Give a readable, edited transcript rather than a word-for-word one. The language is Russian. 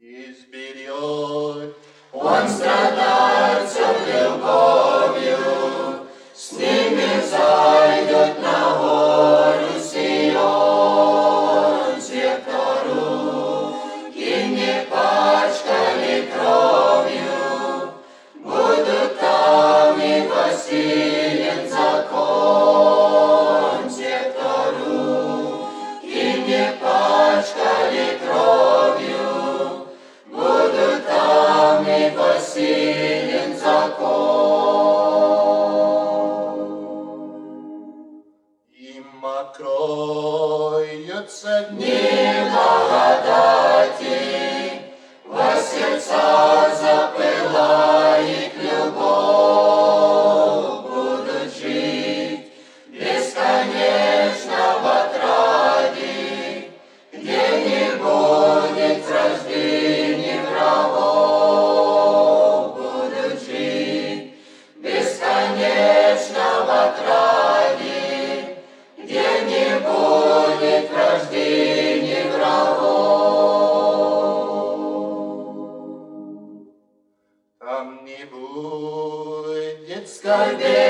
Изберет он страдальцев любовью, с ними зайдет на гору Сион. Те, кто руки не пачкали кровью, будут там и постигнет закон. Те, кто руки не пачкали кровью, будут там и постигнет закон. Им откроются дни благодати, во сердцах запылает любовь, будут жить бесконечно в отраде, где не будет рождения врагов. Будут жить бесконечно в отраде, где не будет рождения врагов. Там не будет скорбей